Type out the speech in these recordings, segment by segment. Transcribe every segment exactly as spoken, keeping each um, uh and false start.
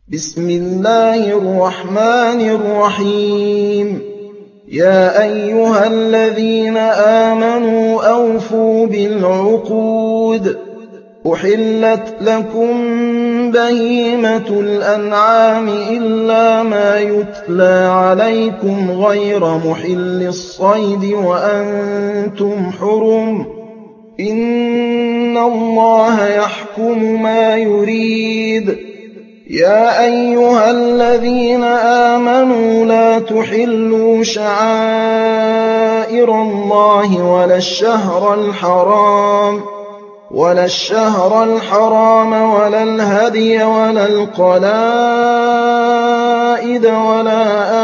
بسم الله الرحمن الرحيم يا أيها الذين آمنوا أوفوا بالعقود أحلت لكم بهيمة الأنعام إلا ما يتلى عليكم غير محل الصيد وأنتم حرم إن الله يحكم ما يريد يا أيها الذين آمنوا لا تحلوا شعائر الله ولا الشهر الحرام ولا الشهر الحرام ولا الهدي ولا القلائد ولا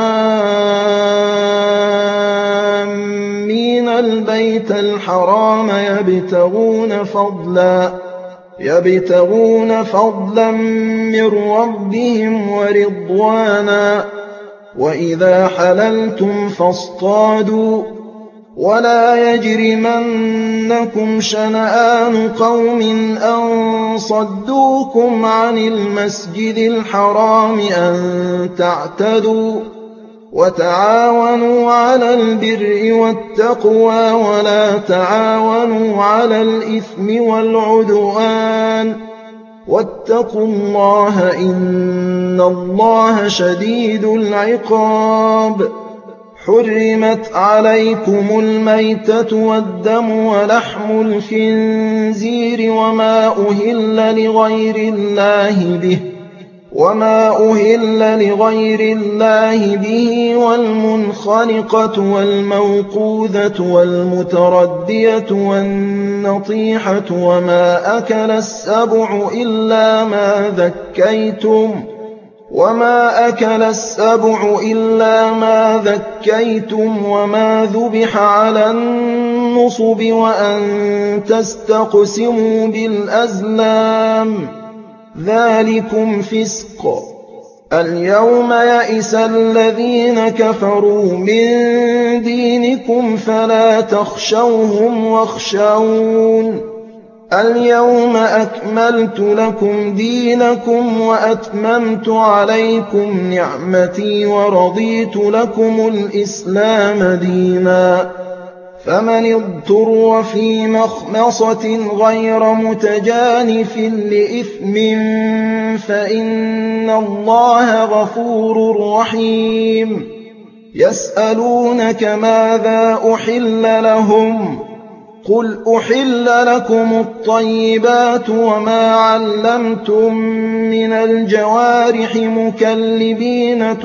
آمين البيت الحرام يبتغون فضلا يبتغون فضلا من ربهم ورضوانا وإذا حللتم فاصطادوا ولا يجرمنكم شنآن قوم أن صدوكم عن المسجد الحرام أن تعتدوا وتعاونوا على البر والتقوى ولا تعاونوا على الإثم والعدوان واتقوا الله إن الله شديد العقاب حرمت عليكم الميتة والدم ولحم الخنزير وما أهل لغير الله به وما أهل لغير الله به والمنخنقة والموقوذة والمتردية والنطيحة وما أكل السبع إلا ما ذكيتم وما أكل السبع إلا ما ذكيتم وما ذبح على النصب وأن تستقسموا بالأزلام ذلكم فسق اليوم يئس الذين كفروا من دينكم فلا تخشوهم واخشون اليوم أكملت لكم دينكم وأتممت عليكم نعمتي ورضيت لكم الإسلام دينا فمن اضطر في مخمصة غير متجانف لإثم فإن الله غفور رحيم يسألونك ماذا أحل لهم قل أحل لكم الطيبات وما علمتم من الجوارح مكلبين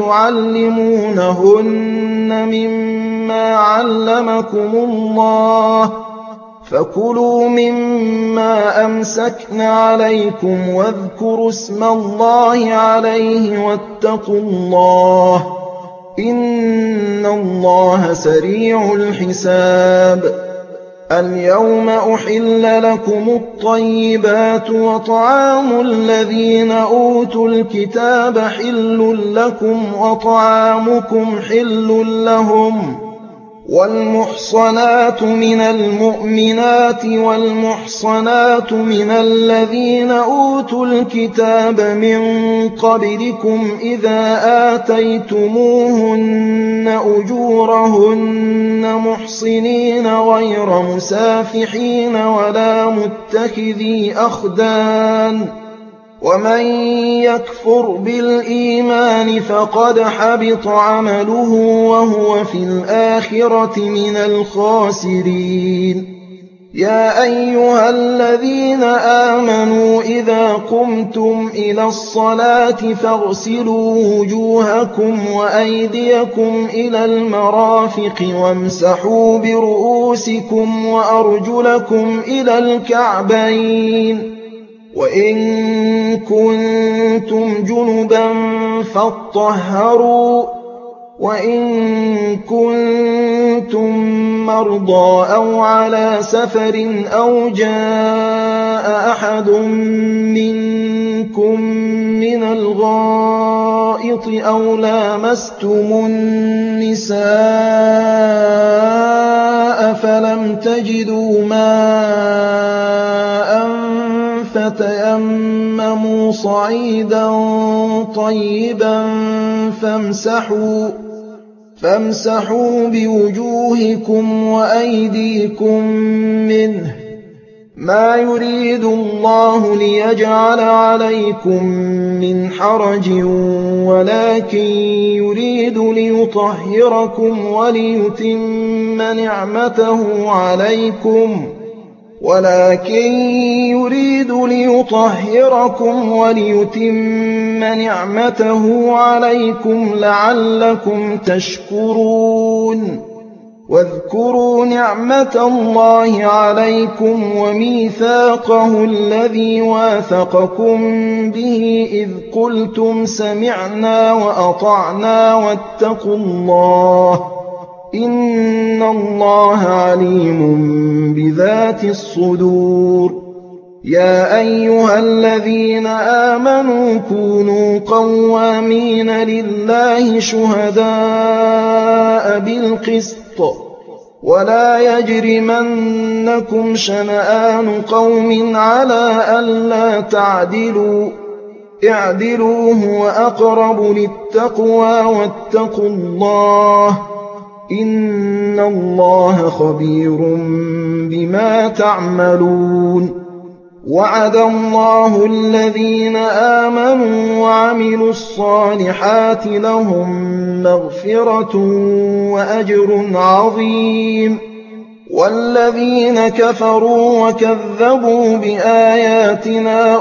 تعلمونهن مما علمكم الله فكلوا مما أمسكن عليكم واذكروا اسم الله عليه واتقوا الله إن الله سريع الحساب اليوم أحل لكم الطيبات وطعام الذين أوتوا الكتاب حل لكم وطعامكم حل لهم والمحصنات من المؤمنات والمحصنات من الذين أوتوا الكتاب من قبلكم إذا آتيتموهن أجورهن محصنين غير مسافحين ولا متخذي أخدان ومن يكفر بالإيمان فقد حبط عمله وهو في الآخرة من الخاسرين يا أيها الذين آمنوا إذا قمتم إلى الصلاة فاغسلوا وجوهكم وأيديكم إلى المرافق وامسحوا برؤوسكم وأرجلكم إلى الكعبين وإن كنتم جنبا فاطهروا وإن كنتم مرضى أو على سفر أو جاء أحد منكم من الغائط أو لامستم النساء فلم تجدوا ماء فتيمموا صعيدا طيبا فامسحوا فامسحوا بوجوهكم وأيديكم منه ما يريد الله ليجعل عليكم من حرج ولكن يريد ليطهركم وليتم نعمته عليكم ولكن يريد ليطهركم وليتم نعمته عليكم لعلكم تشكرون واذكروا نعمة الله عليكم وميثاقه الذي واثقكم به إذ قلتم سمعنا وأطعنا واتقوا الله إن الله عليم بذات الصدور يا أيها الذين آمنوا كونوا قوامين لله شهداء بالقسط ولا يجرمنكم شنآن قوم على ألا تعدلوا اعدلوا هو أقرب للتقوى واتقوا الله إن الله خبير بما تعملون وعد الله الذين آمنوا وعملوا الصالحات لهم مغفرة وأجر عظيم والذين كفروا وكذبوا بآياتنا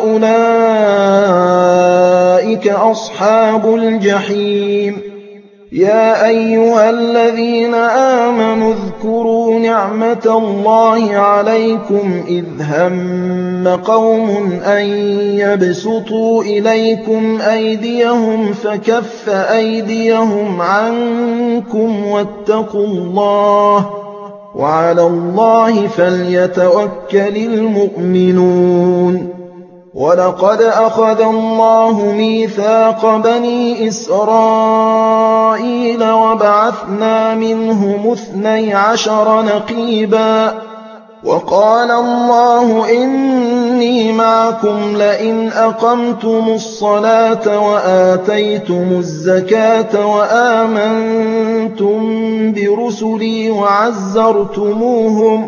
أولئك أصحاب الجحيم يا أيها الذين آمنوا اذكروا نعمة الله عليكم إذ هم قوم أن يبسطوا إليكم أيديهم فكف أيديهم عنكم واتقوا الله وعلى الله فليتوكل المؤمنون ولقد أخذ الله ميثاق بني إسرائيل وبعثنا منهم اثني عشر نقيبا وقال الله إني معكم لئن أقمتم الصلاة وآتيتم الزكاة وآمنتم برسلي وعزرتموهم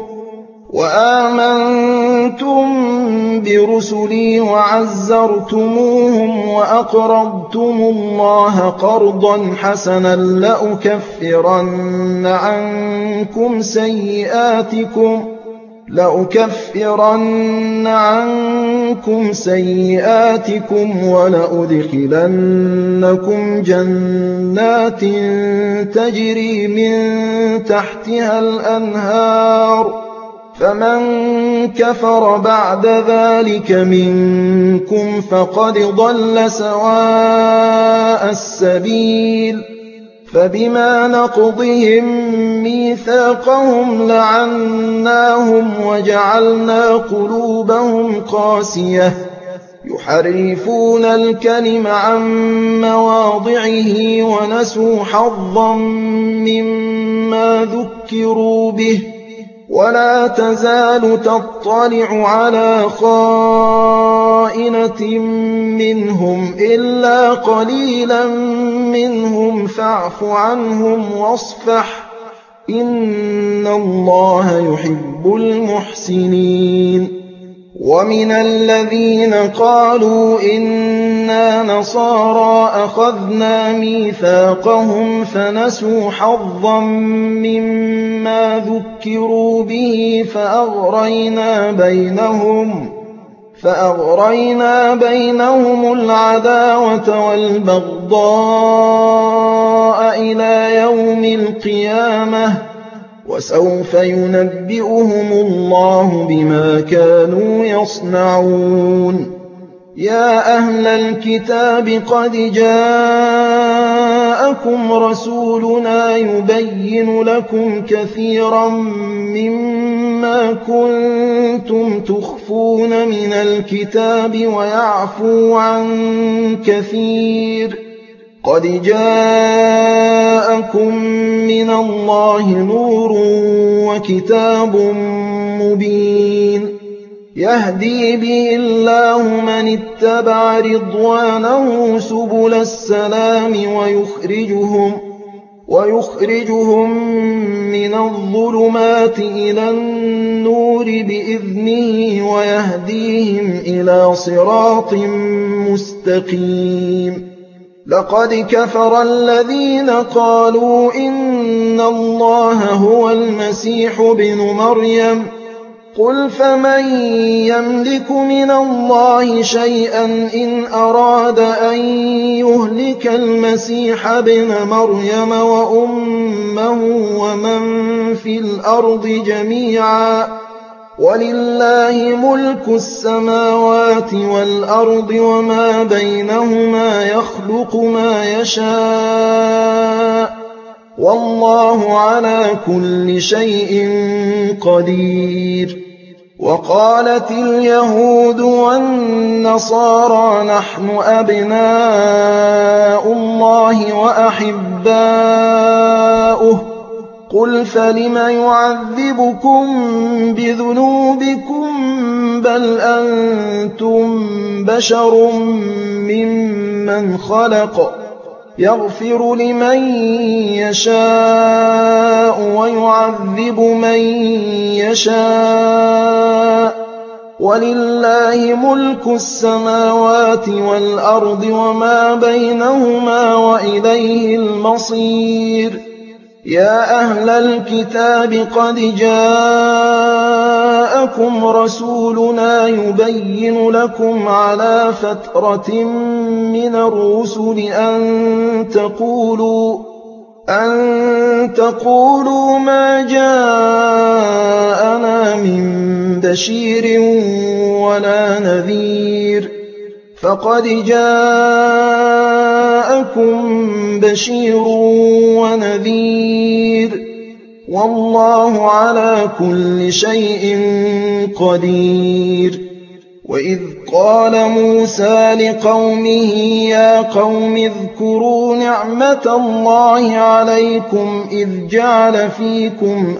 وآمنتم برسلي وعزرتموهم وأقرضتم الله قرضا حسنا لأكفرن عنكم سيئاتكم لأكفرن عنكم سيئاتكم ولأدخلنكم جنات تجري من تحتها الأنهار فمن كفر بعد ذلك منكم فقد ضل سواء السبيل فبما نقضهم ميثاقهم لعناهم وجعلنا قلوبهم قاسية يحرفون الكلم عن مواضعه ونسوا حظا مما ذكروا به ولا تزال تطلع على خائنة منهم إلا قليلا منهم فاعف عنهم واصفح إن الله يحب المحسنين ومن الذين قالوا إنا نصارى أخذنا ميثاقهم فنسوا حظا مما ذكروا به فأغرينا بينهم فأغرينا بينهم العداوة والبغضاء إلى يوم القيامة وسوف ينبئهم الله بما كانوا يصنعون يا أهل الكتاب قد جاءكم رسولنا يبين لكم كثيرا مما كنتم تخفون من الكتاب ويعفو عن كثير قد جاءكم من الله نور وكتاب مبين يهدي به الله من اتبع رضوانه سبل السلام ويخرجهم, ويخرجهم من الظلمات إلى النور بإذنه ويهديهم إلى صراط مستقيم. لقد كفر الذين قالوا إن الله هو المسيح ابن مريم قل فمن يملك من الله شيئا إن أراد أن يهلك المسيح ابن مريم وأمه ومن في الأرض جميعا ولله ملك السماوات والأرض وما بينهما يخلق ما يشاء والله على كل شيء قدير. وقالت اليهود والنصارى نحن أبناء الله وأحباؤه قل فلم يعذبكم بذنوبكم بل أنتم بشر ممن خلق يغفر لمن يشاء ويعذب من يشاء ولله ملك السماوات والأرض وما بينهما وإليه المصير. يا أهل الكتاب قد جاءكم رسولنا يبين لكم على فترة من الرسل أن تقولوا أن تقولوا ما جاءنا من بشير ولا نذير فقد جاءكم بشير ونذير والله على كل شيء قدير. وإذ قال موسى لقومه يا قوم اذكروا نعمة الله عليكم إذ جعل فيكم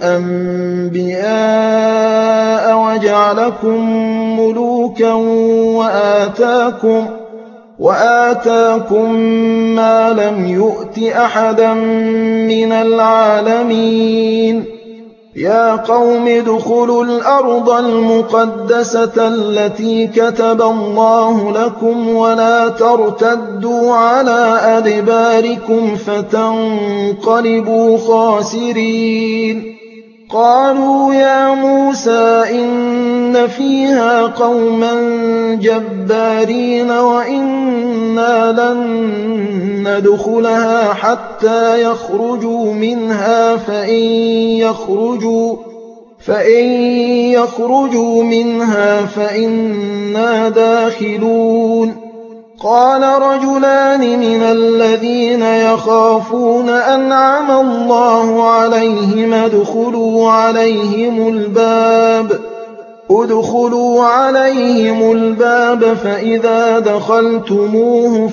أنبياء وجعلكم ملوكا وآتاكم, وآتاكم ما لم يؤت أحدا من العالمين. يا قوم ادخلوا الأرض المقدسة التي كتب الله لكم ولا ترتدوا على أدباركم فتنقلبوا خاسرين. قالوا يا موسى إن فيها قوما جبارين وإنا لن ندخلها حتى يخرجوا منها فإن يخرجوا, فإن يخرجوا منها فإنا داخلون. قال رجلان من الذين يخافون أنعم الله عليهم ادخلوا عليهم الباب ادخلوا عليهم الباب فإذا دخلتموه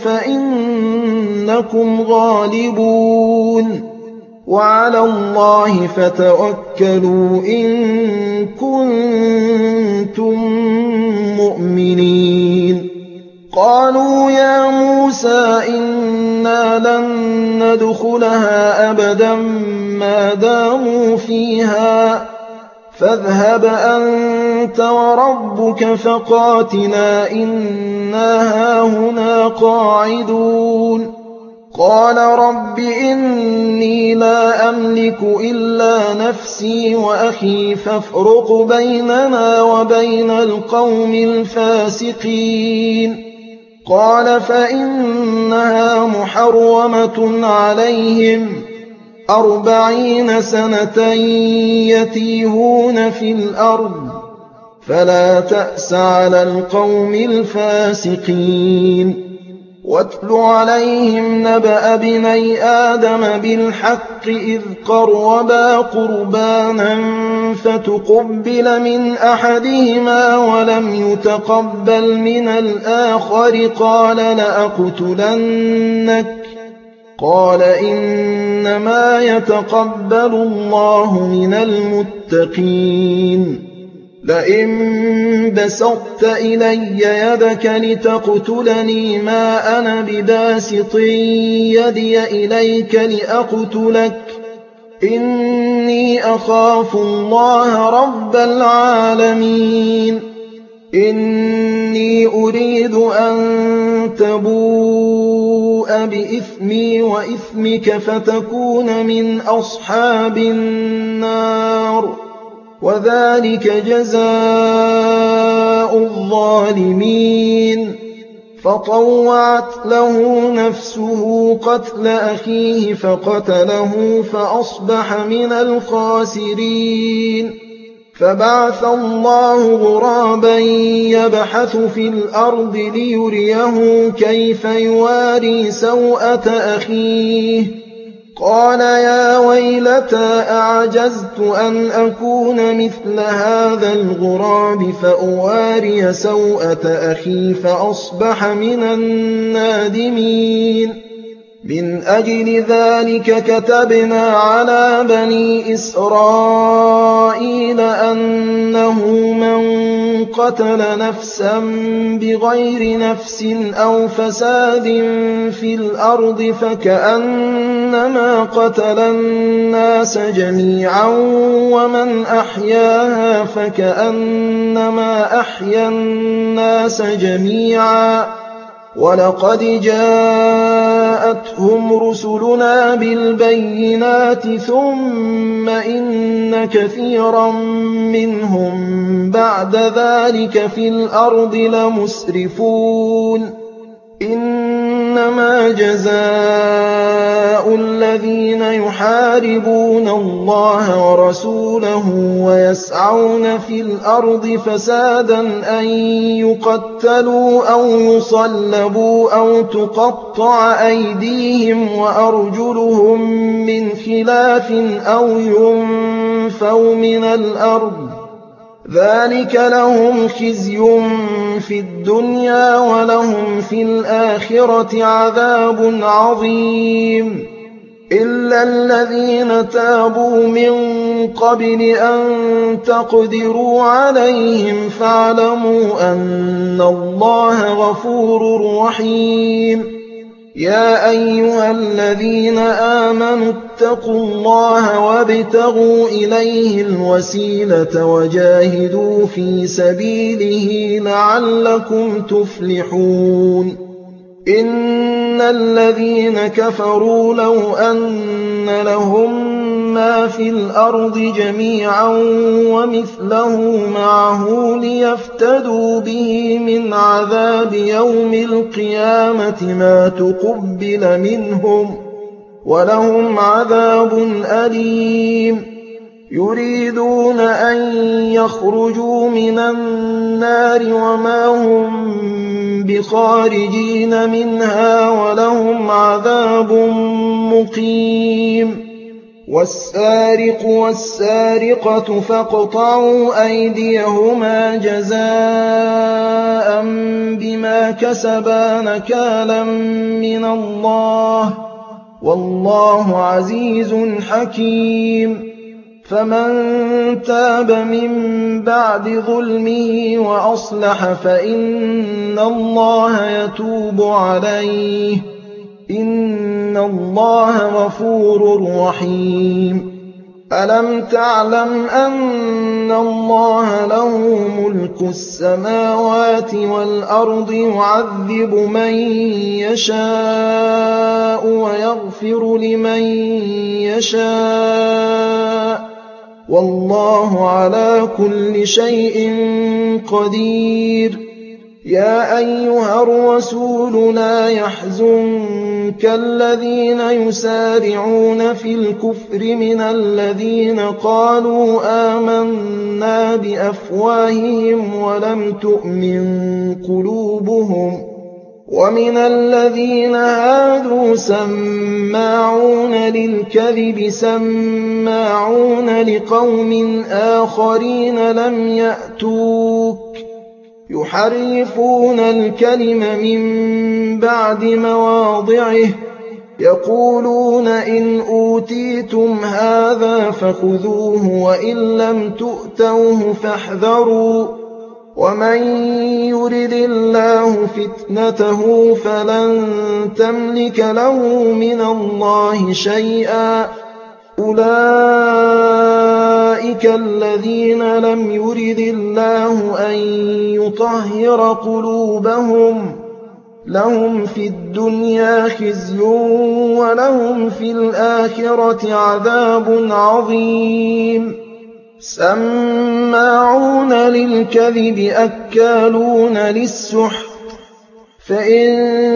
فإنكم غالبون وعلى الله فتوكلوا إن كنتم مؤمنين. قالوا يا موسى إنا لن ندخلها أبدا ما داموا فيها فاذهب أنت وربك فقاتلا إنا هاهنا قاعدون. قال رب إني لا أملك إلا نفسي وأخي فافرق بيننا وبين القوم الفاسقين. قال فإنها محرمة عليهم أربعين سنة يتيهون في الأرض فلا تأس على القوم الفاسقين. واتل عليهم نبأ ابني آدم بالحق إذ قربا قربانا فتقبل من أحدهما ولم يتقبل من الآخر قال لأقتلنك قال إنما يتقبل الله من المتقين. لئن بسطت إلي يدك لتقتلني ما أنا بباسط يدي إليك لأقتلك إني أخاف الله رب العالمين إني أريد أن تبوء بإثمي وإثمك فتكون من أصحاب النار وذلك جزاء الظالمين فطوعت له نفسه قتل أخيه فقتله فأصبح من الخاسرين فبعث الله غرابا يبحث في الأرض ليريه كيف يواري سوءة أخيه قال يا ويلتى أعجزت أن أكون مثل هذا الغراب فأواري سوءة أخي فأصبح من النادمين من أجل ذلك كتبنا على بني إسرائيل أنه من قتل نفسا بغير نفس أو فساد في الأرض فكأنما قتل الناس جميعا ومن أحياها فكأنما أحيا الناس جميعا ولقد جاءتهم رسلنا بالبينات ثم إن كثيرا منهم بعد ذلك في الأرض لمسرفون إنما جزاء الذين يحاربون الله ورسوله ويسعون في الأرض فسادا أن يقتلوا أو يصلبوا أو تقطع أيديهم وأرجلهم من خلاف أو ينفوا من الأرض ذلك لهم خزي في الدنيا ولهم في الآخرة عذاب عظيم إلا الذين تابوا من قبل أن تقدروا عليهم فاعلموا أن الله غفور رحيم يا أيها الذين آمنوا اتقوا الله وابتغوا إليه الوسيلة وجاهدوا في سبيله لعلكم تفلحون إن الذين كفروا لو أن لهم ما في الأرض جميعا ومثله معه ليفتدوا به من عذاب يوم القيامة ما تقبل منهم ولهم عذاب أليم يريدون أن يخرجوا من النار وما هم بخارجين منها ولهم عذاب مقيم والسارق والسارقة فاقطعوا أيديهما جزاء بما كسبا نكالا من الله والله عزيز حكيم فمن تاب من بعد ظلمه وأصلح فإن الله يتوب عليه إن الله غفور رحيم ألم تعلم أن الله له ملك السماوات والأرض يعذب من يشاء ويغفر لمن يشاء والله على كل شيء قدير يا أيها الرسول لا يحزنك الذين يسارعون في الكفر من الذين قالوا آمنا بأفواههم ولم تؤمن قلوبهم ومن الذين هادوا سماعون للكذب سماعون لقوم آخرين لم يأتوك يحرفون الكلم من بعد مواضعه يقولون إن أوتيتم هذا فخذوه وإن لم تؤتوه فاحذروا ومن يرد الله فتنته فلن تملك له من الله شيئا أولئك الذين لم يرد الله أن يطهر قلوبهم لهم في الدنيا خزي ولهم في الآخرة عذاب عظيم سماعون للكذب أكالون للسحت فإن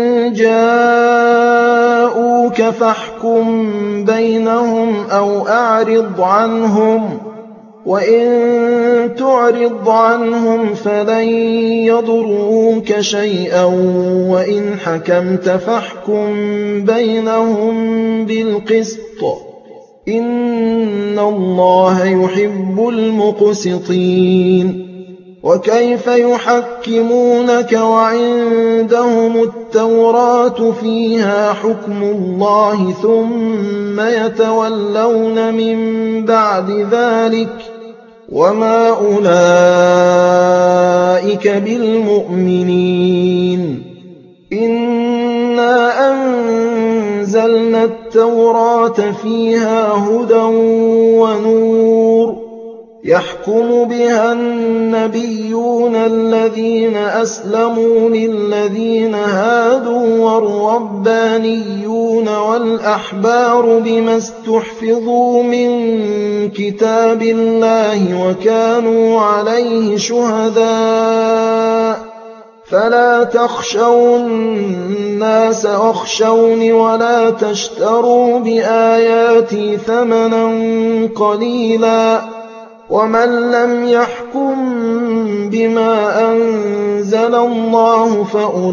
جاءوك فاحكم بينهم أو أعرض عنهم وإن تعرض عنهم فلن يضروك شيئا وإن حكمت فاحكم بينهم بالقسط إن الله يحب المقسطين وكيف يحكمونك وعندهم التوراة فيها حكم الله ثم يتولون من بعد ذلك وما أولئك بالمؤمنين إنا أنزلنا التوراة فيها هدى ونور يحكم بها النبيون الذين أسلموا للذين هادوا والربانيون والأحبار بما استحفظوا من كتاب الله وكانوا عليه شهداء فلا تخشوا الناس واخشوني ولا تشتروا بآياتي ثمنا قليلا ومن لم يحكم بما أنزل الله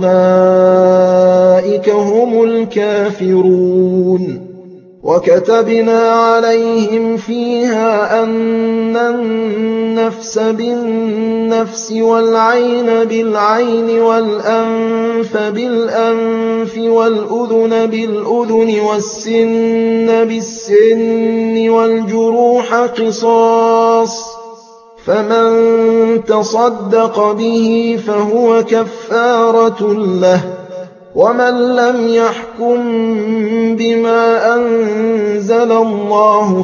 فأولئك هم الكافرون وكتبنا عليهم فيها أن النفس بالنفس والعين بالعين والأنف بالأنف والأذن بالأذن والسن بالسن والجروح قصاص فمن تصدق به فهو كفارة له ومن لم يحكم بما أنزل الله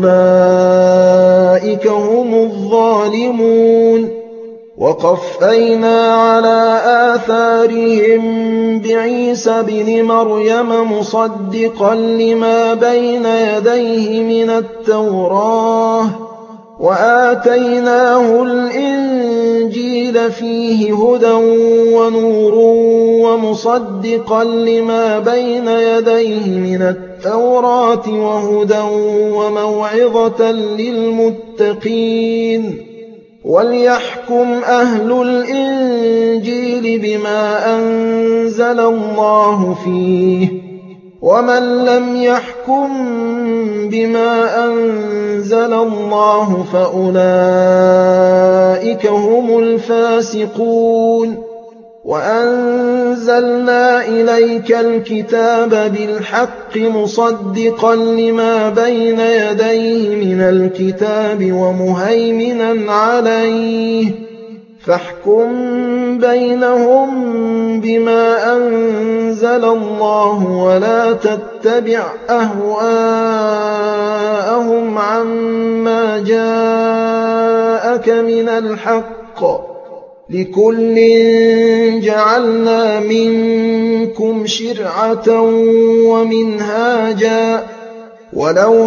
فأولئك هم الظالمون وقفينا على آثارهم بعيسى بن مريم مصدقا لما بين يديه من التوراة وآتيناه الإنجيل فيه هدى ونور ومصدقا لما بين يديه من التوراة وهدى وموعظة للمتقين وليحكم أهل الإنجيل بما أنزل الله فيه ومن لم يحكم بما أنزل الله فأولئك هم الفاسقون وأنزلنا إليك الكتاب بالحق مصدقا لما بين يديه من الكتاب ومهيمنا عليه فاحكم بينهم بما أنزل الله ولا تتبع أهواءهم عما جاءك من الحق لكل جعلنا منكم شرعة ومنهاجا ولو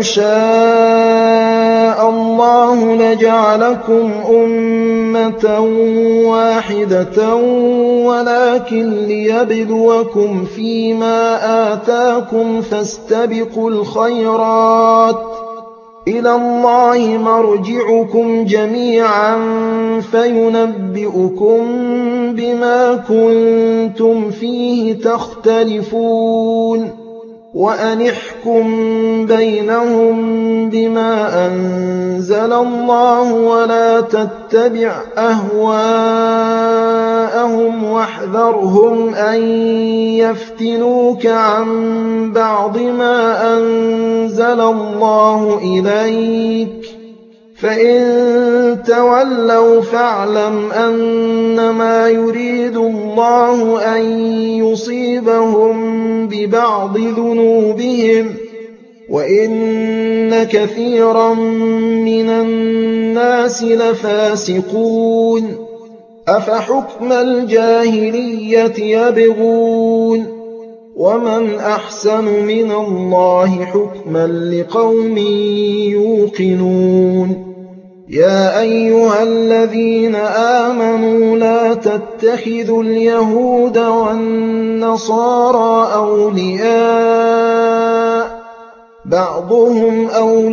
شاء الله لجعلكم أمة واحدة ولكن ليبلوكم فيما آتاكم فاستبقوا الخيرات إلى الله مرجعكم جميعا فينبئكم بما كنتم فيه تختلفون وأن احكم بينهم بما أنزل الله ولا تتبع أهواءهم جاءهم واحذرهم أن يفتنوك عن بعض ما أنزل الله إليك فإن تولوا فاعلم أنما يريد الله أن يصيبهم ببعض ذنوبهم وإن كثيرا من الناس لفاسقون أفحكم الجاهلية يبغون ومن أحسن من الله حكما لقوم يوقنون يا أيها الذين آمنوا لا تتخذوا اليهود والنصارى أولياء بعضهم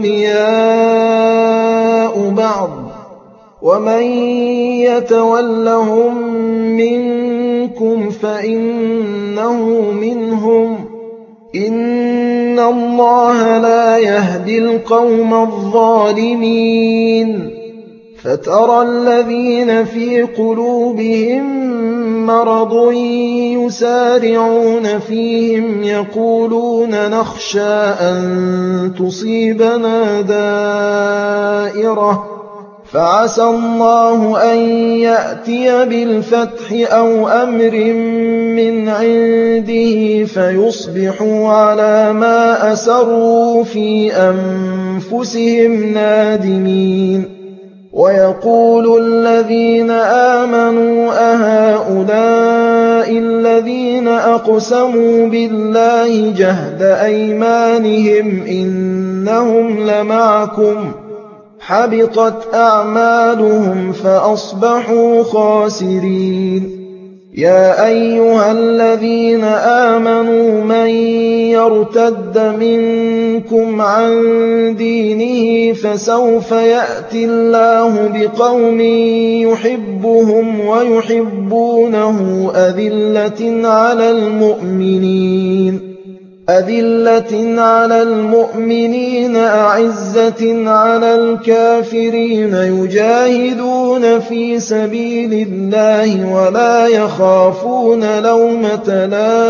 أولياء بعض ومن يتولهم منكم فإنه منهم إن الله لا يهدي القوم الظالمين فترى الذين في قلوبهم مرض يسارعون فيهم يقولون نخشى أن تصيبنا دائرة فعسى الله أن يأتي بالفتح أو أمر من عنده فيصبحوا على ما أسروا في أنفسهم نادمين ويقول الذين آمنوا أهؤلاء الذين أقسموا بالله جهد أيمانهم إنهم لمعكم حبطت أعمالهم فأصبحوا خاسرين يا أيها الذين آمنوا من يرتد منكم عن دينه فسوف يأتي الله بقوم يحبهم ويحبونه أذلة على المؤمنين أذلة على المؤمنين أعزة على الكافرين يجاهدون في سبيل الله ولا يخافون لومة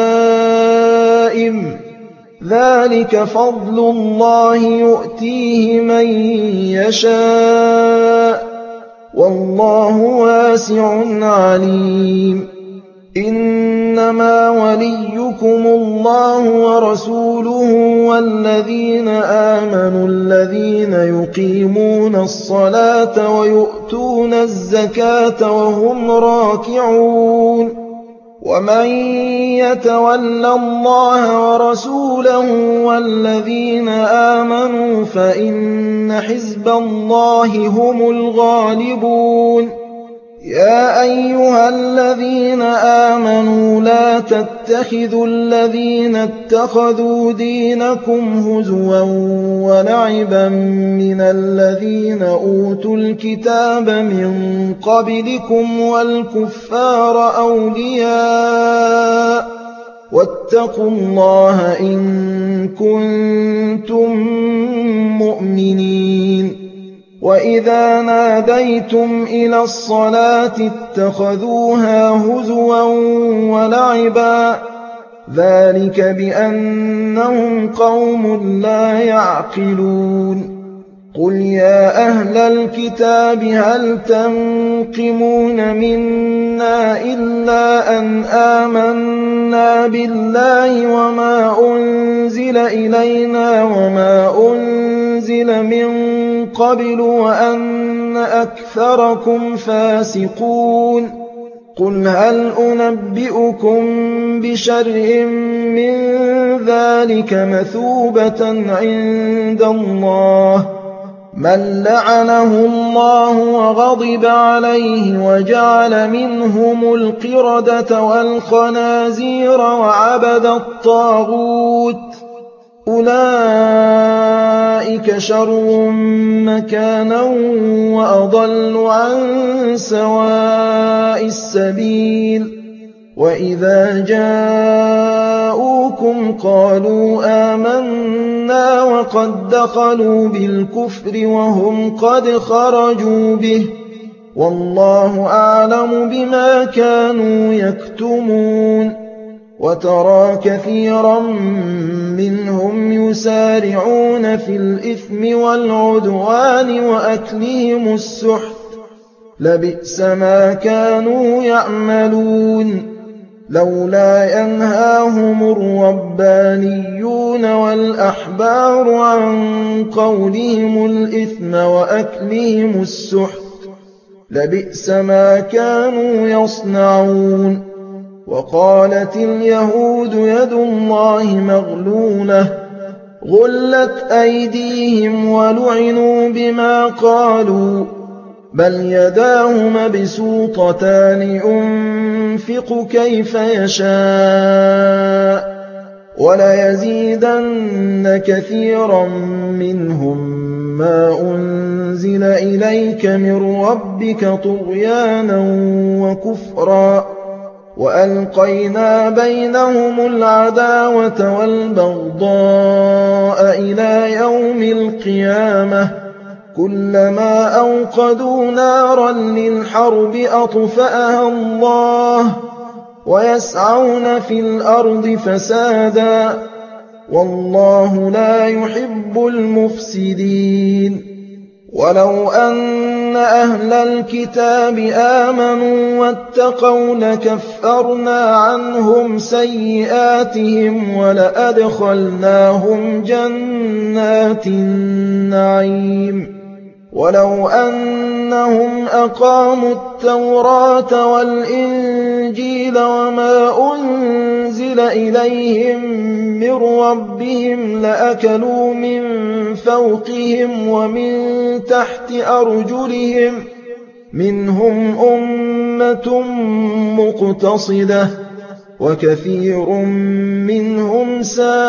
لائم ذلك فضل الله يؤتيه من يشاء والله واسع عليم إنما وليكم الله ورسوله والذين آمنوا الذين يقيمون الصلاة ويؤتون الزكاة وهم راكعون ومن يتول الله ورسوله والذين آمنوا فإن حزب الله هم الغالبون يا أيها الذين آمنوا لا تتخذوا الذين اتخذوا دينكم هزوا ولعبا من الذين أوتوا الكتاب من قبلكم والكفار أولياء واتقوا الله إن كنتم مؤمنين وإذا ناديتم إلى الصلاة اتخذوها هزوا ولعبا ذلك بأنهم قوم لا يعقلون قل يا أهل الكتاب هل تنقمون منا إلا أن آمنا بالله وما أنزل إلينا وما أنزل من قبل وأن أكثركم فاسقون قل هل أنبئكم بشر من ذلك مثوبة عند الله من لعنه الله وغضب عليه وجعل منهم القردة والخنازير وعبد الطاغوت أولئك شر مكانا وأضل عن سواء السبيل وإذا جاءوكم قالوا آمنا وقد دخلوا بالكفر وهم قد خرجوا به وَاللَّهُ أَعْلَمُ بِمَا كَانُوا يَكْتُمُونَ وَتَرَىٰ كَثِيرًا مِّنْهُمْ يُسَارِعُونَ فِي الْإِثْمِ وَالْعُدْوَانِ وَأَكْلِهِمُ السُّحْتَ لَبِئْسَ مَا كَانُوا يَعْمَلُونَ لَوْلَا يَنْهَاهُمُ الرَّبَّانِيُّونَ وَالْأَحْبَارُ عَن قَوْلِهِمُ الْإِثْمَ وَأَكْلِهِمُ السُّحْتَ لَبِئْسَ مَا كَانُوا يَصْنَعُونَ وَقَالَتِ الْيَهُودُ يَدُ اللَّهِ مَغْلُولَةٌ غُلَّتْ أَيْدِيهِمْ وَلُعِنُوا بِمَا قَالُوا بَلْ يَدَاهُ مَبْسُوطَتَانِ يُنفِقُ كَيْفَ يَشَاءُ وَلَيَزِيدَنَّ كَثِيرًا مِّنْهُم مَّا أُنزِلَ إِلَيْكَ مِن رَّبِّكَ طُغْيَانًا وَكُفْرًا وَأَلْقَيْنَا بَيْنَهُمُ الْعَدَاوَةَ وَالْبَغْضَاءَ إِلَىٰ يَوْمِ الْقِيَامَةِ كُلَّمَا أَوْقَدُوا نَارًا لِّلْحَرْبِ أَطْفَأَهَا اللَّهُ وَيَسْعَوْنَ فِي الْأَرْضِ فَسَادًا وَاللَّهُ لَا يُحِبُّ الْمُفْسِدِينَ وَلَوْ أَنَّ أَهْلَ الْكِتَابِ آمَنُوا وَاتَّقَوْا لَكَفَّرْنَا عَنْهُمْ سَيِّئَاتِهِمْ وَلَأَدْخَلْنَاهُمْ جَنَّاتِ النَّعِيمِ وَلَوْ أَنَّهُمْ أَقَامُوا التَّوْرَاةَ وَالْإِنجِيلَ وَمَا أُنزِلَ إِلَيْهِم مِّن رَّبِّهِمْ لَأَكَلُوا مِن فَوْقِهِمْ وَمِن تَحْتِ أَرْجُلِهِم ۚ مِّنْهُمْ أُمَّةٌ مُّقْتَصِدَةٌ وَكَثِيرٌ مِّنْهُمْ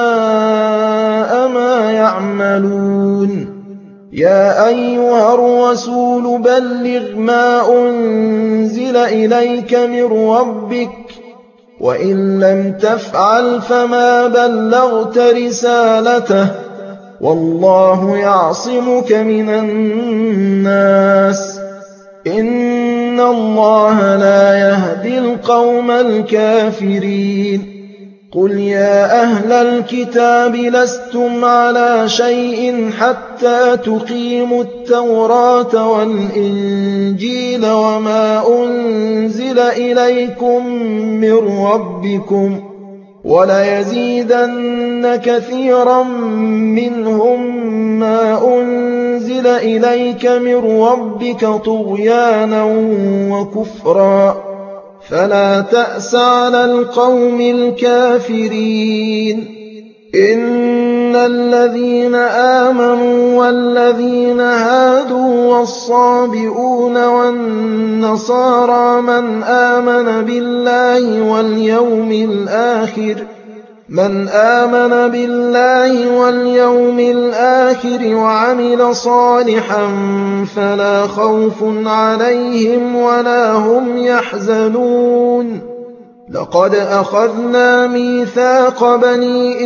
سَاءَ مَا يَعْمَلُونَ يَا أَيُّهَا الرَّسُولُ بَلِّغْ مَا أُنزِلَ إِلَيْكَ مِن رَّبِّكَ ۖ وَإِن لَّمْ تَفْعَلْ فَمَا بَلَّغْتَ رِسَالَتَهُ ۚ وَاللَّهُ يَعْصِمُكَ مِنَ النَّاسِ ۗ إِنَّ اللَّهَ لَا يَهْدِي الْقَوْمَ الْكَافِرِينَ قُلْ يَا أَهْلَ الْكِتَابِ لَسْتُمْ عَلَىٰ شَيْءٍ حَتَّىٰ تُقِيمُوا التَّوْرَاةَ وَالْإِنجِيلَ وَمَا أُنزِلَ إِلَيْكُم مِّن رَّبِّكُمْ ۗ وَلَيَزِيدَنَّ كَثِيرًا مِّنْهُم مَّا أُنزِلَ إِلَيْكَ مِن رَّبِّكَ طُغْيَانًا وَكُفْرًا فَلَا تَأْسَ عَلَى الْقَوْمِ الْكَافِرِينَ إِنَّ الَّذِينَ آمَنُوا وَالَّذِينَ هَادُوا وَالصَّابِئُونَ وَالنَّصَارَىٰ مَنْ آمَنَ بِاللَّهِ وَالْيَوْمِ الْآخِرِ مَنْ آمَنَ بِاللَّهِ وَالْيَوْمِ الْآخِرِ وَعَمِلَ صَالِحًا فَلَا خَوْفٌ عَلَيْهِمْ وَلَا هُمْ يَحْزَنُونَ لَقَدْ أَخَذْنَا مِيثَاقَ بَنِي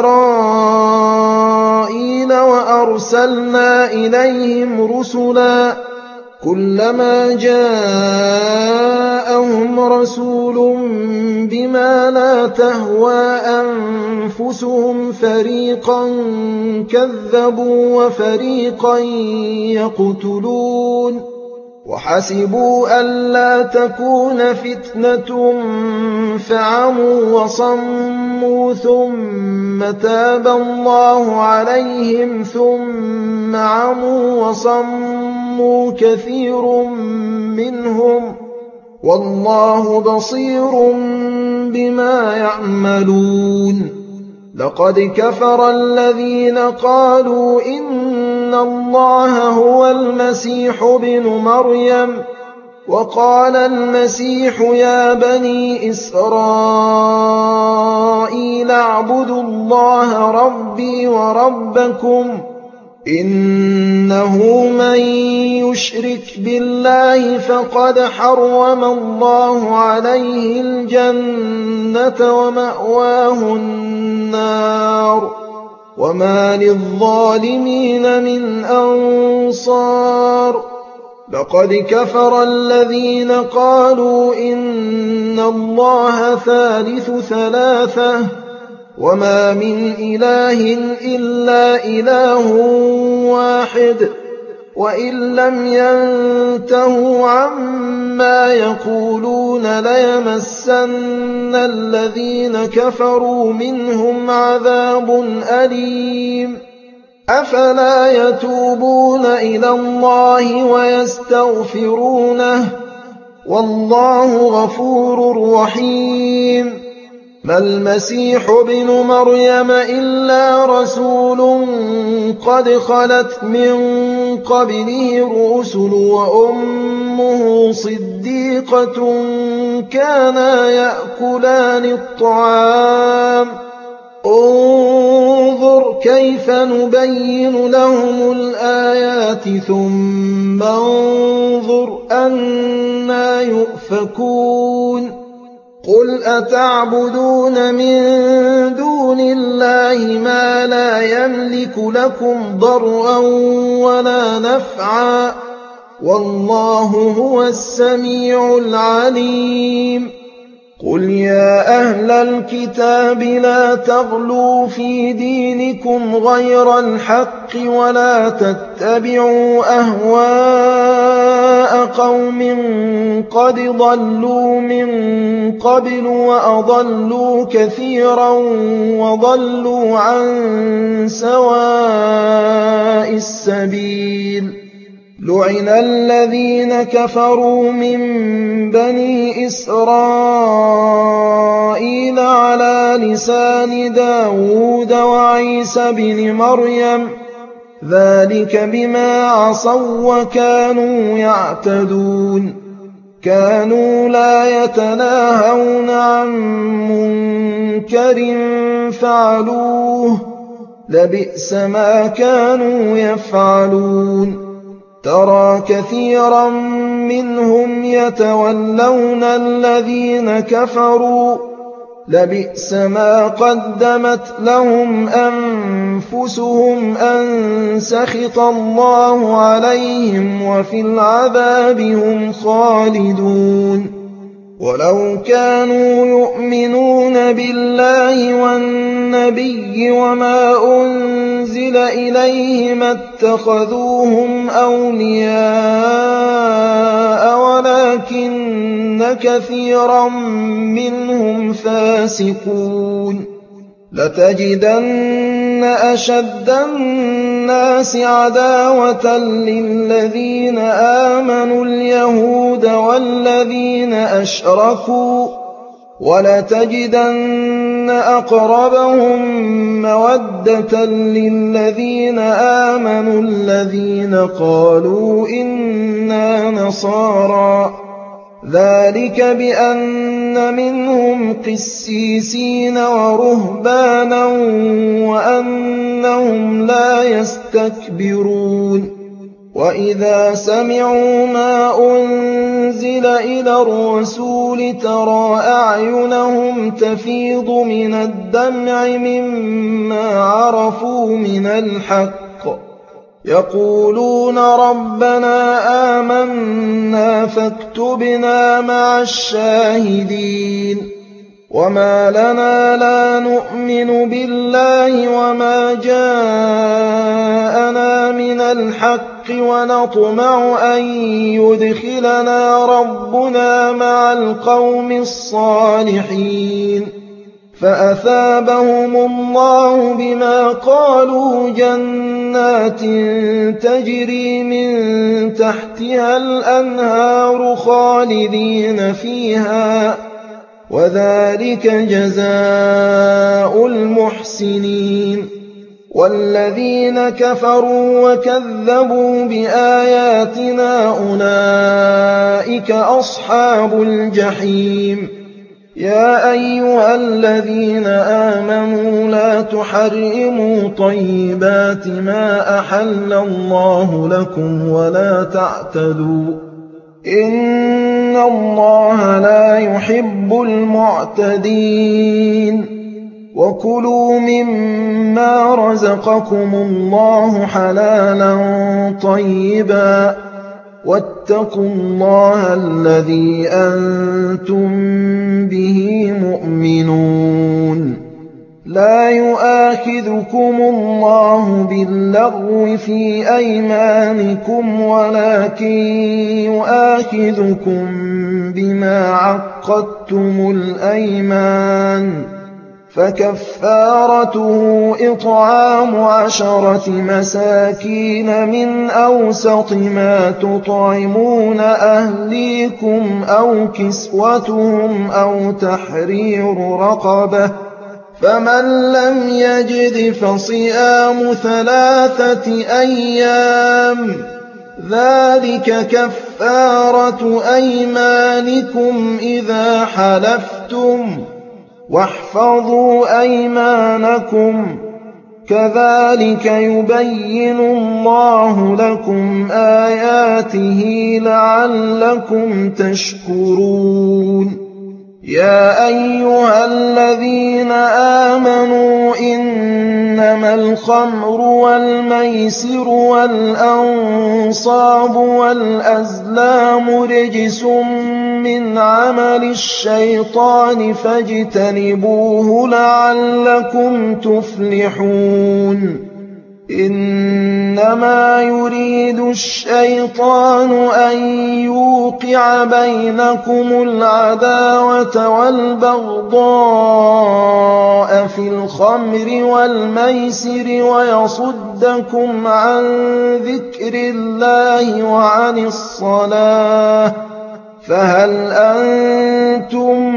إِسْرَائِيلَ وَأَرْسَلْنَا إِلَيْهِمْ رُسُلًا كُلَّمَا جَاءَهُمْ رَسُولٌ بِمَا لَا تَهْوَىٰ أَنفُسُهُمْ فَرِيقًا كَذَّبُوا وَفَرِيقًا يَقْتُلُونَ وَحَسِبُوا أَلَّا تَكُونَ فِتْنَةٌ فَعَمُوا وَصَمُّوا ثُمَّ تَابَ اللَّهُ عَلَيْهِمْ ثُمَّ عَمُوا وَصَمُّوا كَثِيرٌ مِّنْهُمْ ۚ وَاللَّهُ بَصِيرٌ بِمَا يَعْمَلُونَ لَقَدْ كَفَرَ الَّذِينَ قَالُوا إِنَّ اللَّهَ هُوَ الْمَسِيحُ ابْنُ مَرْيَمَ وَقَالَ الْمَسِيحُ يَا بَنِي إِسْرَائِيلَ اعْبُدُوا اللَّهَ رَبِّي وَرَبَّكُمْ إِنَّهُ مَن يُشْرِكْ بِاللَّهِ فَقَدْ حَرَّمَ اللَّهُ عَلَيْهِ الْجَنَّةَ وَمَأْوَاهُ النَّارُ وَمَا لِلظَّالِمِينَ مِنْ أَنصَارٍ لقد كفر الذين قالوا إن الله ثالث ثلاثة وما من إله إلا إله واحد وإن لم ينتهوا عما يقولون ليمسن الذين كفروا منهم عذاب أليم أفلا يتوبون إلى الله ويستغفرونه والله غفور رحيم ما المسيح ابن مريم إلا رسول قد خلت من قبله الرسل وأمه صديقة كانا يأكلان الطعام انظر كيف نبين لهم الآيات ثم انظر أنى يؤفكون قل أتعبدون من دون الله ما لا يملك لكم ضرا ولا نفعا والله هو السميع العليم قل يا أهل الكتاب لا تغلوا في دينكم غير الحق ولا تتبعوا أهواء قوم قد ضلوا من قبل وأضلوا كثيرا وضلوا عن سواء السبيل لعن الذين كفروا من بني إسرائيل على لسان داود وعيسى بن مريم ذلك بما عصوا وكانوا يعتدون كانوا لا يتناهون عن منكر فعلوه لبئس ما كانوا يفعلون ترى كثيرا منهم يتولون الذين كفروا لبئس ما قدمت لهم أنفسهم أن سخط الله عليهم وفي العذاب هم خالدون ولو كانوا يؤمنون بالله والنبي وما أنزل إليه ما اتخذوهم أولياء ولكن كثيرا منهم فاسقون لتجدن أشد الناس عداوة للذين آمنوا اليهود والذين أشركوا ولتجدن أقربهم مودة للذين آمنوا الذين قالوا إنا نصارى ذلك بأن منهم قسيسين ورهبانا وأنهم لا يستكبرون وإذا سمعوا ما أنزل إلى الرسول ترى أعينهم تفيض من الدمع مما عرفوا من الحق يقولون ربنا آمنا فاكتبنا مع الشاهدين وما لنا لا نؤمن بالله وما جاءنا من الحق ونطمع أن يدخلنا ربنا مع القوم الصالحين فأثابهم الله بما قالوا جنات تجري من تحتها الأنهار خالدين فيها وذلك جزاء المحسنين والذين كفروا وكذبوا بآياتنا أولئك أصحاب الجحيم يا أيها الذين آمنوا لا تحرموا طيبات ما أحل الله لكم ولا تعتدوا إن الله لا يحب المعتدين وكلوا مما رزقكم الله حلالا طيبا واتقوا الله الذي أنتم به مؤمنون. لا يؤاخذكم الله باللغو في أيمانكم ولكن يؤاخذكم بما عقدتم الأيمان، فكفارته إطعام عشرة مساكين من أوسط ما تطعمون أهليكم أو كسوتهم أو تحرير رقبة، فمن لم يجد فصيام ثلاثة أيام، ذلك كفارة أيمانكم إذا حلفتم، واحفظوا أيمانكم، كذلك يبين الله لكم آياته لعلكم تشكرون. يا أيها الذين آمنوا إنما الخمر والميسر والأنصاب والأزلام رجس من عمل الشيطان فاجتنبوه لعلكم تفلحون. إنما يريد الشيطان أن يوقع بينكم العداوة والبغضاء في الخمر والميسر ويصدكم عن ذكر الله وعن الصلاة، فهل أنتم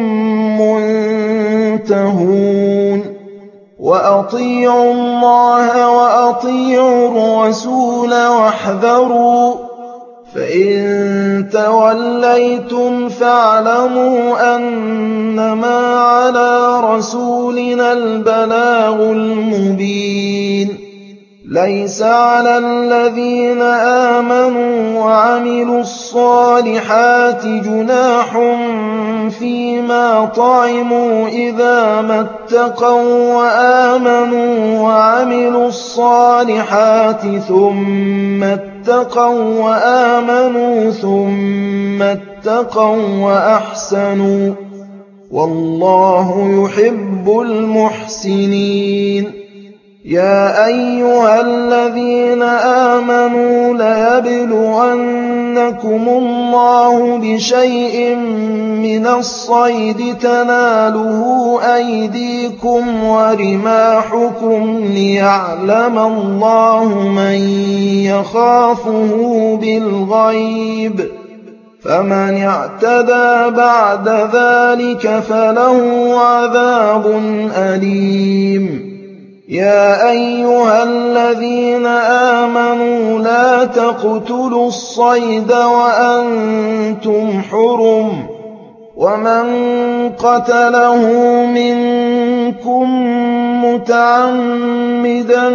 منتهون؟ وأطيعوا الله وأطيعوا الرسول واحذروا، فإن توليتم فاعلموا أنما على رسولنا البلاغ المبين. ليس على الذين آمنوا وعملوا الصالحات جناح فيما طعموا إذا ما اتقوا وآمنوا وعملوا الصالحات ثم اتقوا وآمنوا ثم اتقوا وأحسنوا، والله يحب المحسنين. يا أيها الذين آمنوا ليبلونكم الله بشيء من الصيد تناله أيديكم ورماحكم ليعلم الله من يخافه بالغيب، فمن اعتدى بعد ذلك فله عذاب أليم. يا أيها الذين آمنوا لا تقتلوا الصيد وأنتم حرم، ومن قتله منكم متعمدا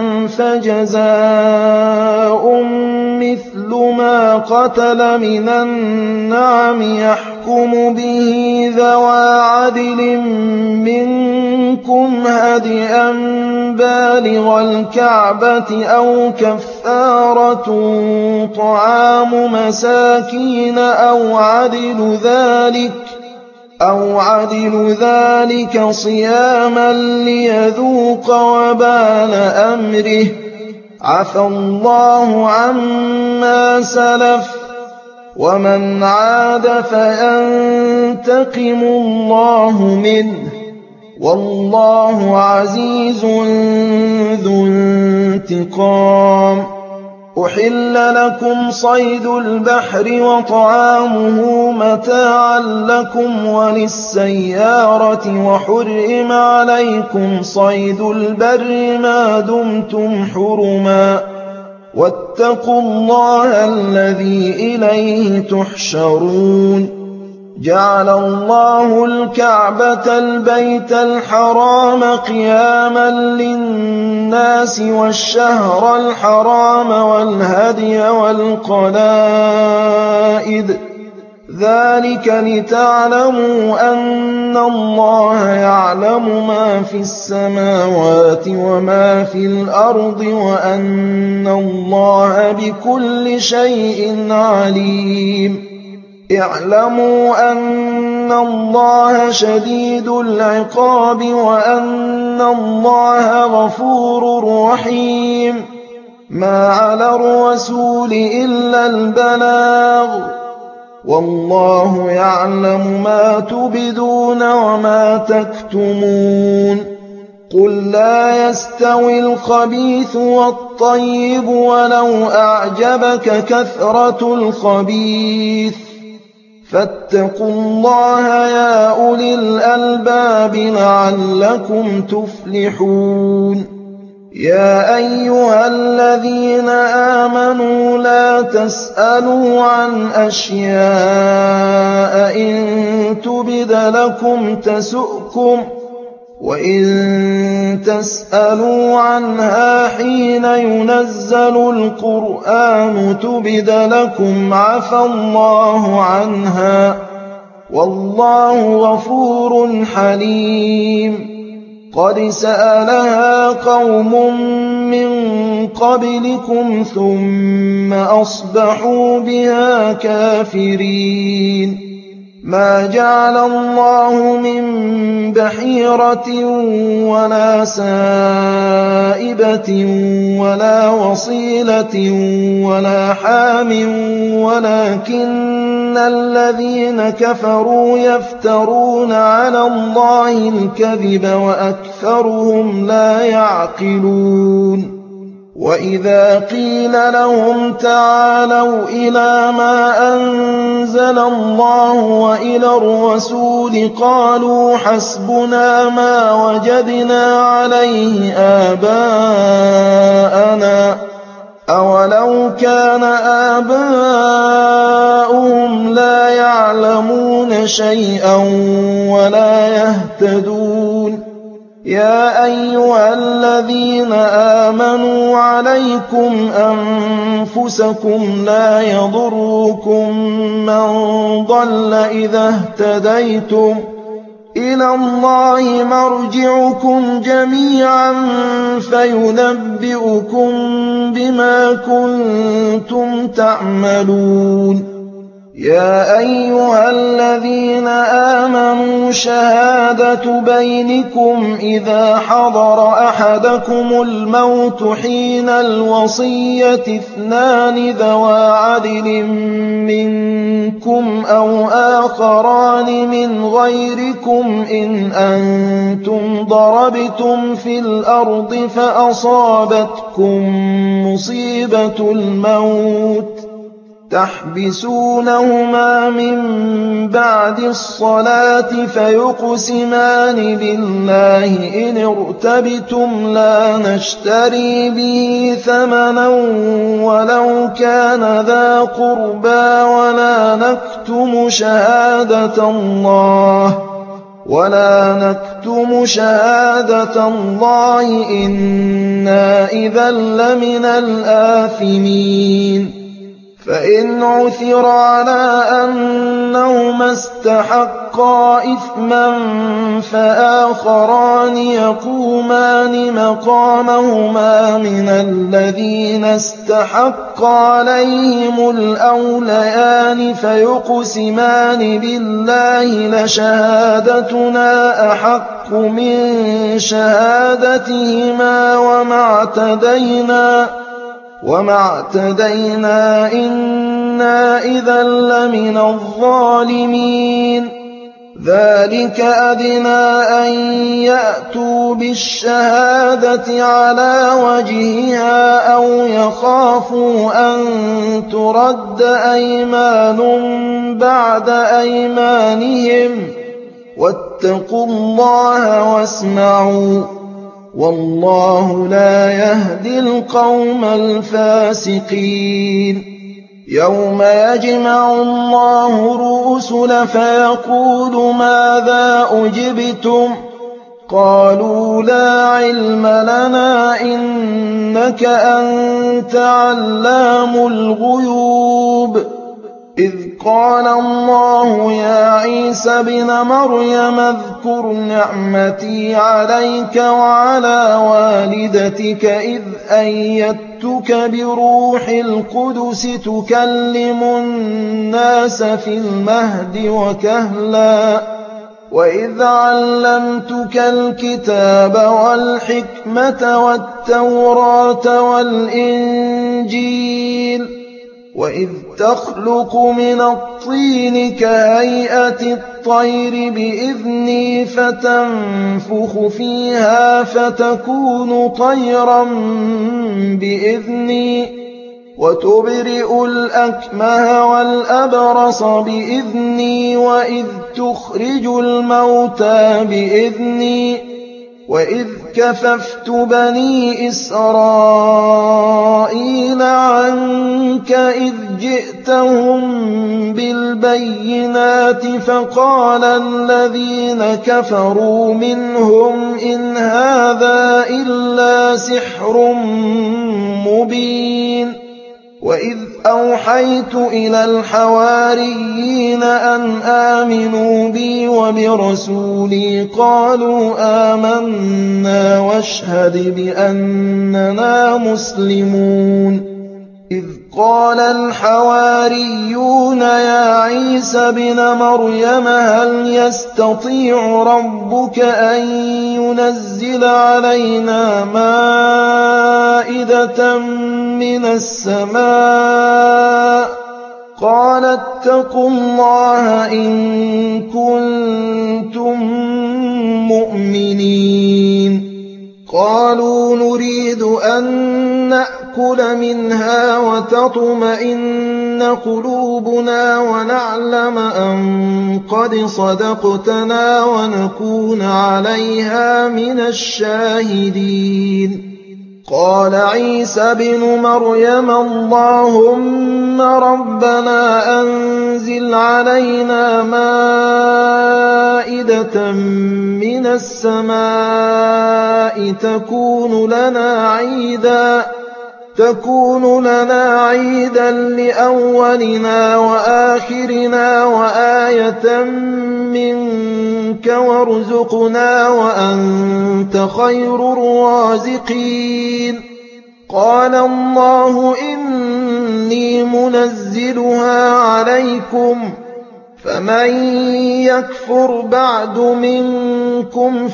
فجزاء مثل ما قتل من النعم يحكم به ذوى عدل منكم هديا بالغ الكعبة أو كفارة طعام مساكين أو عدل ذلك أو عدل ذلك صياما ليذوق وبال أمره، عفى الله عما سلف، ومن عاد فينتقم الله منه، والله عزيز ذو انتقام. أحل لكم صيد البحر وطعامه متاعا لكم وللسيارة، وحرم عليكم صيد البر ما دمتم حرما، واتقوا الله الذي إليه تحشرون. جعل الله الكعبة البيت الحرام قياما للناس والشهر الحرام والهدي والقلائد، ذلك لتعلموا أن الله يعلم ما في السماوات وما في الأرض وأن الله بكل شيء عليم اعلموا أن الله شديد العقاب وأن الله غفور رحيم ما على الرسول إلا البلاغ والله يعلم ما تبدون وما تكتمون قل لا يستوي الخبيث والطيب ولو أعجبك كثرة الخبيث فاتقوا الله يا أولي الألباب لعلكم تفلحون يا أيها الذين آمنوا لا تسألوا عن أشياء إن تبد لكم تسؤكم وإن تسألوا عنها حين ينزل القرآن تبد لكم عفى الله عنها والله غفور حليم قد سألها قوم من قبلكم ثم أصبحوا بها كافرين ما جعل الله من بحيرة ولا سائبة ولا وصيلة ولا حام ولكن الذين كفروا يفترون على الله الكذب وأكثرهم لا يعقلون وإذا قيل لهم تعالوا إلى ما أنزل الله وإلى الرسول قالوا حسبنا ما وجدنا عليه آباءنا أولو كان آباؤهم لا يعلمون شيئا ولا يهتدون يا أيها الذين آمنوا عليكم أنفسكم لا يضركم من ضل إذا اهتديتم إلى الله مرجعكم جميعا فينبئكم بما كنتم تعملون يا أيها الذين آمنوا شهادة بينكم إذا حضر أحدكم الموت حين الوصية اثنان ذوى عدل منكم أو آخران من غيركم إن أنتم ضربتم في الأرض فأصابتكم مصيبة الموت تحبسونهما من بعد الصلاة فيقسمان بالله إن ارتبتم لا نشتري به ثمنا ولو كان ذا قربى ولا نكتم شهادة الله ولا نكتم شهادة الله إنا إذا لمن الآثمين فإن عثر على أنهما استحقا إثما فآخران يقومان مقامهما من الذين استحق عليهم الأوليان فيقسمان بالله لشهادتنا أحق من شهادتهما وما اعتدينا وما اعتدينا إنا إذا لمن الظالمين ذلك أدنى أن يأتوا بالشهادة على وجهها أو يخافوا أن ترد أيمان بعد أيمانهم واتقوا الله واسمعوا والله لا يهدي القوم الفاسقين يوم يجمع الله الرسل فيقول ماذا أجبتم قالوا لا علم لنا إنك أنت علام الغيوب إذ قال الله يا عيسى ابن مريم اذكر نعمتي عليك وعلى والدتك إذ أيدتك بروح القدس تكلم الناس في المهد وكهلا وإذ علمتك الكتاب والحكمة والتوراة والإنجيل وإذ تخلق من الطين كهيئة الطير بإذني فتنفخ فيها فتكون طيرا بإذني وتبرئ الأكمه والأبرص بإذني وإذ تخرج الموتى بإذني وإذ كففت بني إسرائيل عنك إذ جئتهم بالبينات فقال الذين كفروا منهم إن هذا إلا سحر مبين وإذ أوحيت إلى الحواريين أن آمنوا بي وبرسولي قالوا آمنا واشهد بأننا مسلمون إذ قال الحواريون يا عيسى ابن مريم هل يستطيع ربك أن ينزل علينا مائدة من السماء قال اتقوا الله إن كنتم مؤمنين قالوا نريد أن نأكل منها وتطمئن قلوبنا ونعلم أن قد صدقتنا ونكون عليها من الشاهدين قال عيسى ابن مريم اللهم ربنا أنزل علينا مائدة من السماء تكون لنا عيدا تكون لنا عيدا لأولنا وآخرنا وآية منك وارزقنا وأنت خير الرازقين قال الله إني منزلها عليكم فمن يكفر بعد منكم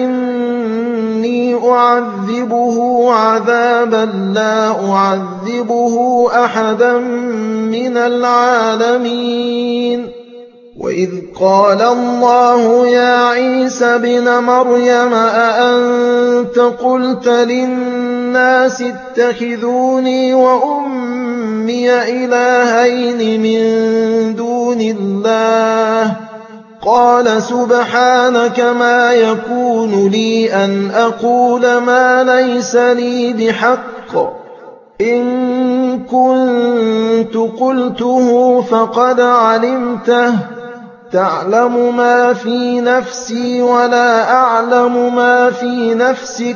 فإني أعذبه عذابا لا أعذبه أحدا من العالمين وإذ قال الله يا عيسى ابن مريم أأنت قلت للناس اتخذوني وأمي إلهين من دون الله قال سبحانك ما يكون لي أن أقول ما ليس لي بحق إن كنت قلته فقد علمته تعلم ما في نفسي ولا أعلم ما في نفسك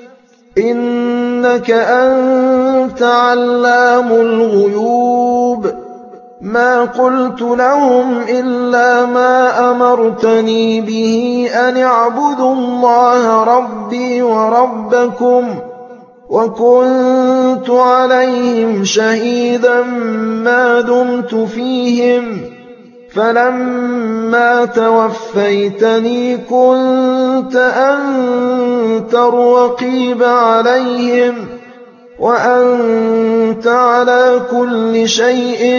إنك أنت علام الغيوب ما قلت لهم إلا ما أمرتني به أن اعبدوا الله ربي وربكم وكنت عليهم شهيدا ما دمت فيهم فلما توفيتني كنت أنت الرقيب عليهم وأنت على كل شيء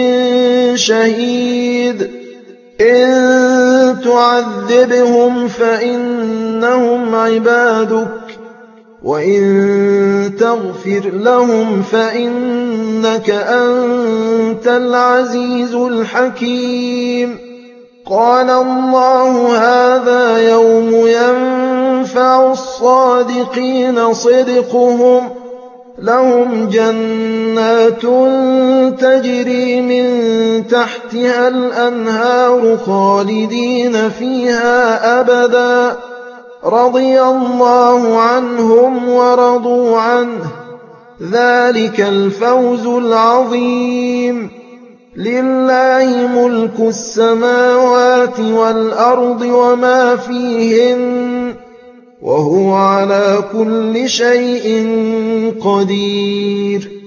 شهيد إن تعذبهم فإنهم عبادك وإن تغفر لهم فإنك أنت العزيز الحكيم قال الله هذا يوم ينفع الصادقين صدقهم لهم جنات تجري من تحتها الأنهار خالدين فيها أبدا رضي الله عنهم ورضوا عنه ذلك الفوز العظيم لِلَّهِ مُلْكُ السَّمَاوَاتِ وَالْأَرْضِ وَمَا فِيهِنَّ ۚ وَهُوَ عَلَىٰ كُلِّ شَيْءٍ قَدِيرٌ